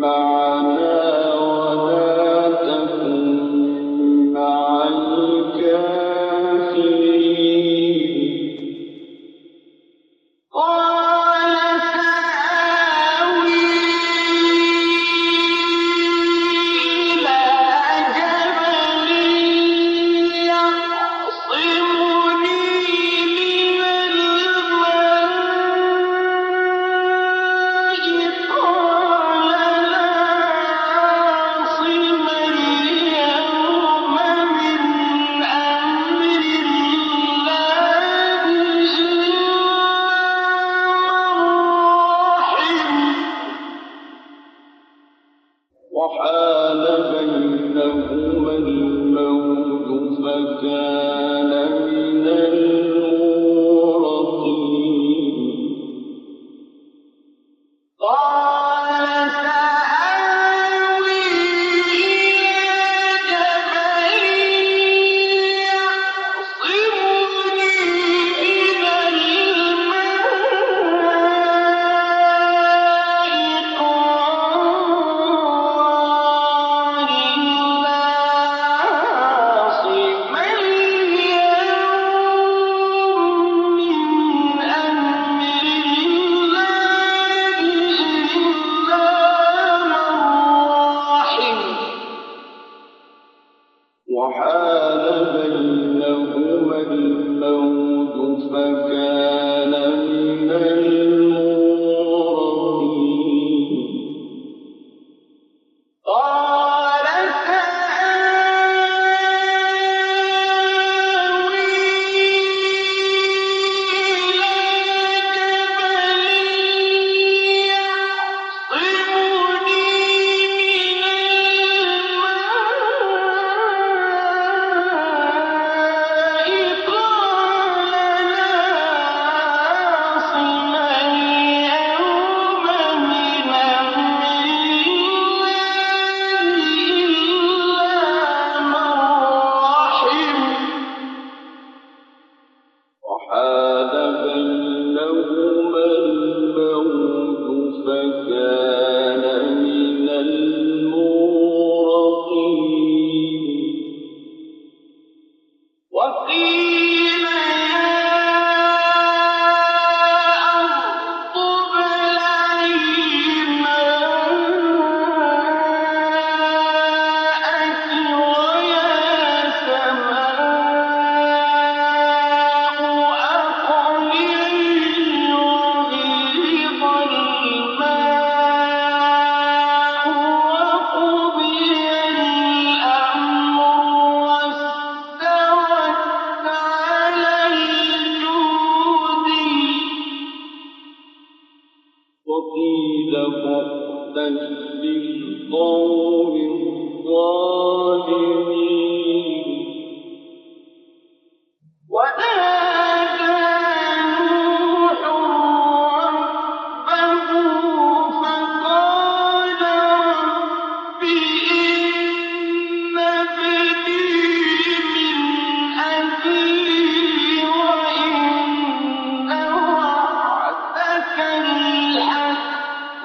معنا ولا تكن مع الكافرين قال سآوي إلى جبل يعصمني من الماء قال لا عاصم اليوم من أمر الله إلا وحال بينهما الموج فكان من المغرقين قال سآوي إلى جبل يعصمني من الماء قال لا عاصم اليوم من أمر الله إلا من رحم وحال بينهما الموج فكان من المغرقين قال سآوي إلى جبل يعصمني من الماء قال لا عاصم اليوم من أمر الله إلا من رحم وحال بينهما الموج فكان من المغرقين وقيل يا أرض ابلعي ماءك ويا سماء أقلعي وغيض الماء وقضي الأمر واستوت على الجود وقيل بعدا للقوم الظالمين ونادى نوح ربه فقال رب إن ابني من أهلي وإن وعدك الحق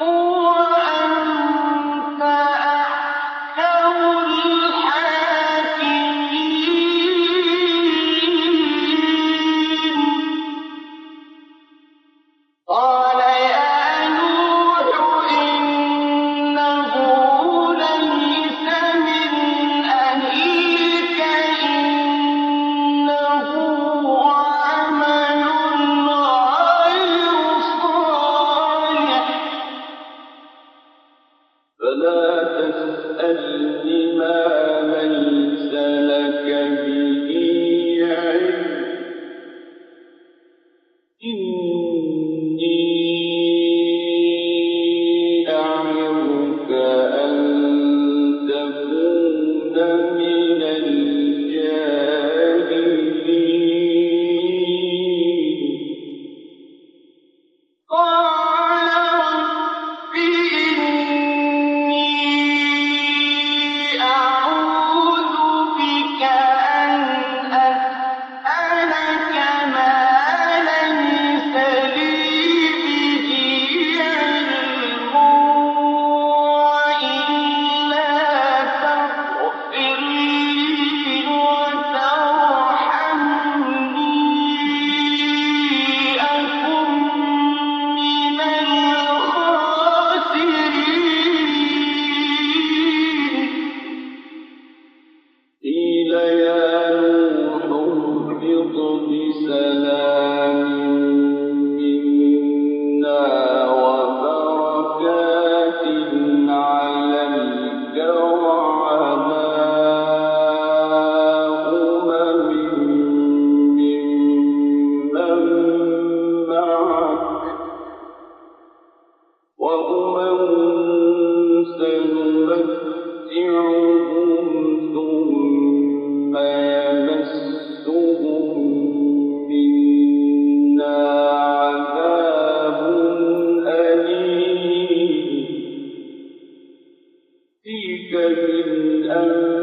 وأنت أحكم الحاكمين قال يا نوح إنه ليس من أهلك إنه عمل غير صالح فلا تسألني ما ليس لك به علم إني أعظك أن تكون من الجاهلين قال رب إني أعوذ من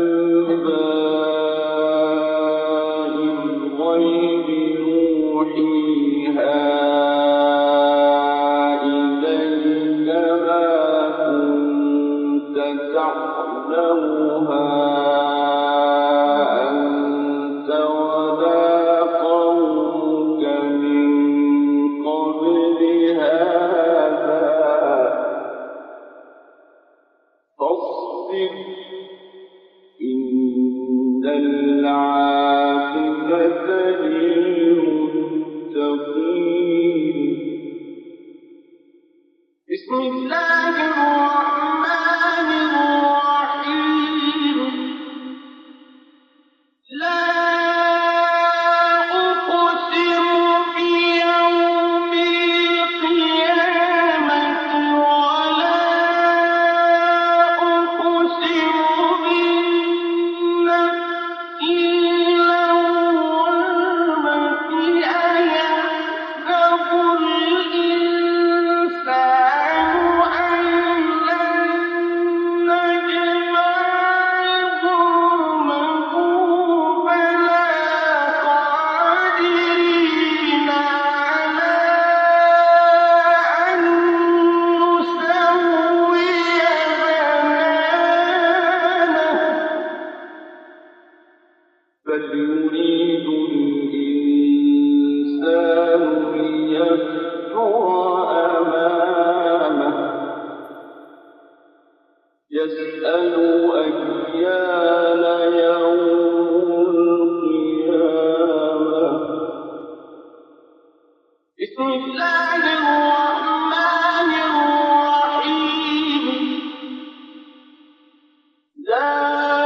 أنباء الغيب نوحيها إليك ما كنت تعلمها أنت ولا قومك من قبل هذا فاصبر إن العاقبة للمتقين. بسم الله الرحمن الرحيم. لا أقسم بيوم القيامة ولا أقسم بالنفس اللوامة أيحسب الإنسان أن لن نجمع عظامه بلى قادرين على أن نسوي بنانه بل يريد الإنسان ليفجر أمامه يسأل أيان يوم القيامة. بسم الله الرحمن الرحيم. لا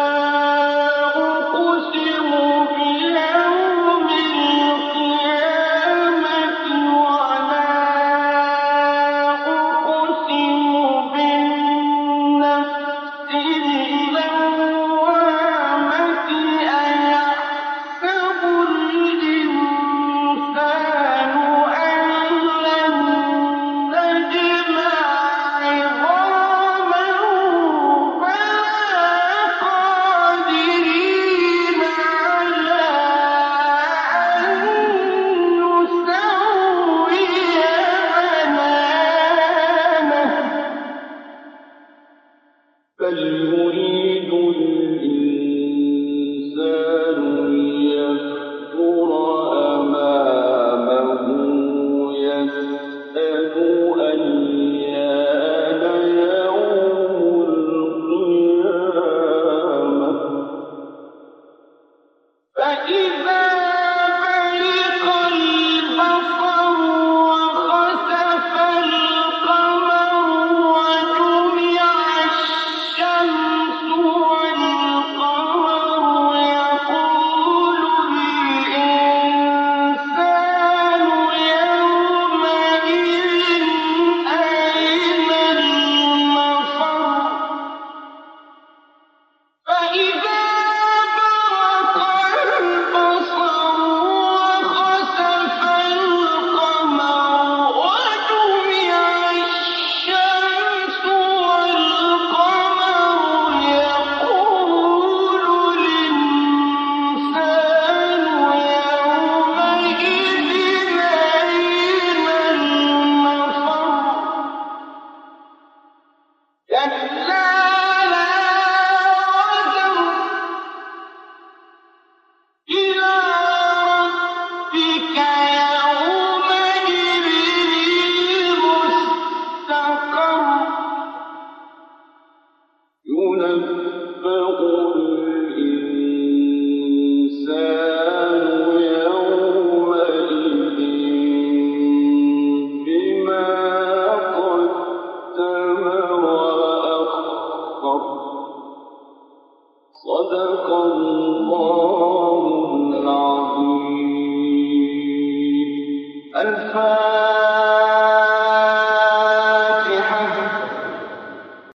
أقسم بيوم القيامة ولا أقسم بالنفس اللوامة أيحسب الإنسان أن لن نجمع عظامه بلى قادرين على أن نسوي بنانه بل يريد الإنسان ليفجر أمامه يسأل أيان يوم القيامة. فإذا برق البصر وخسف القمر وجمع الشمس والقمر يقول الإنسان يومئذ أين المفر. فإذا برق البصر وخسف القمر وجمع الشمس والقمر يقول الإنسان يومئذ أين المفر. كلا لا وزر إلى ربك يومئذ المستقر. ينبأ الإنسان